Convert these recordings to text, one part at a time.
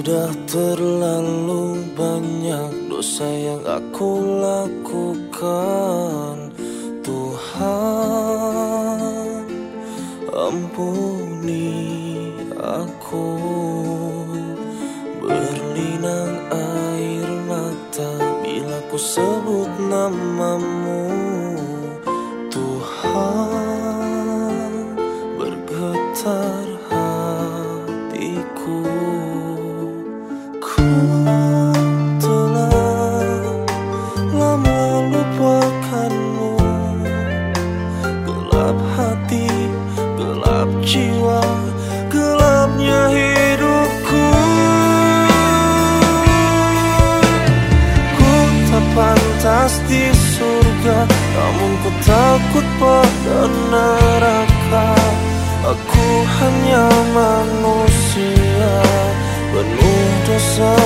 Sudah terlalu banyak dosa yang aku lakukan. Tuhan, ampuni aku. Berlinang air mata bila ku sebut namamu. Tuhan, bergetar hatiku. Ku telah lama lupakanmu. Gelap hati, gelap jiwa, gelapnya hidupku. Ku tak pantas di surga, namun ku takut pada neraka. Aku hanya manusia penuh dosa.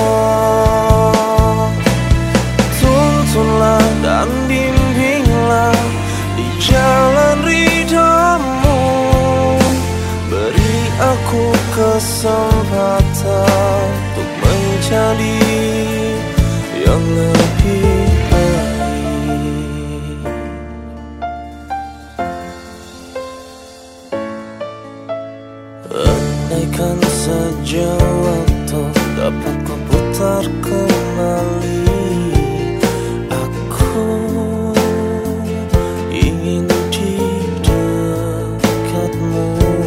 Tuntunlah dan bimbinglah di jalan ridhamu. Beri aku kesempatan untuk menjadi yang lebih baik. Andaikan saja waktu dapat ku putar kembali, aku ingin di dekatmu.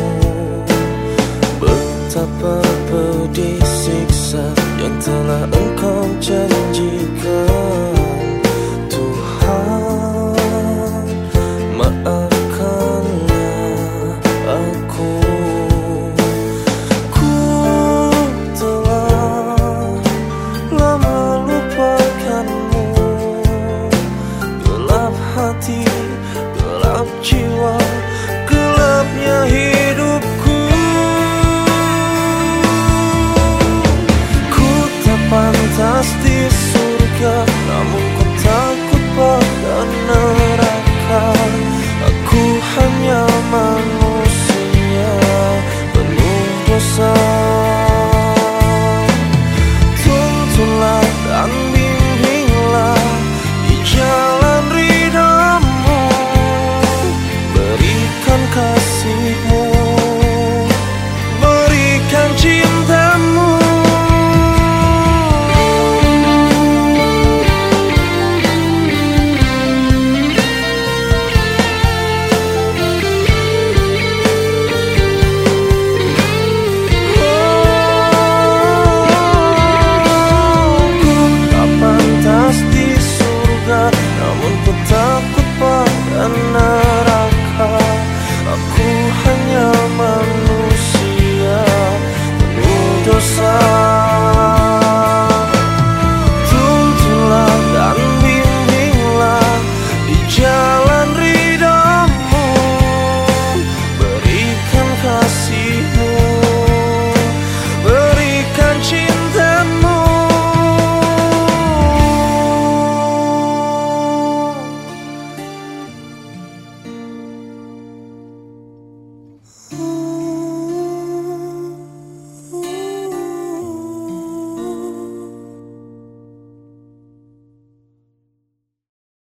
Betapa pedih siksa yang telah Engkau janjikan. Tuhan, maafkanlah aku. Gelap jiwa, gelapnya hidupku. Ku tak pantas di surga, namun ku takut pada neraka. Aku hanya manusia penuh dosa. Tuntunlah dan bimbinglah di jalan ridhamu. Berikan kasihmu, berikan cintamu. Ku tak pantas di surga, namun ku takut pada neraka. Aku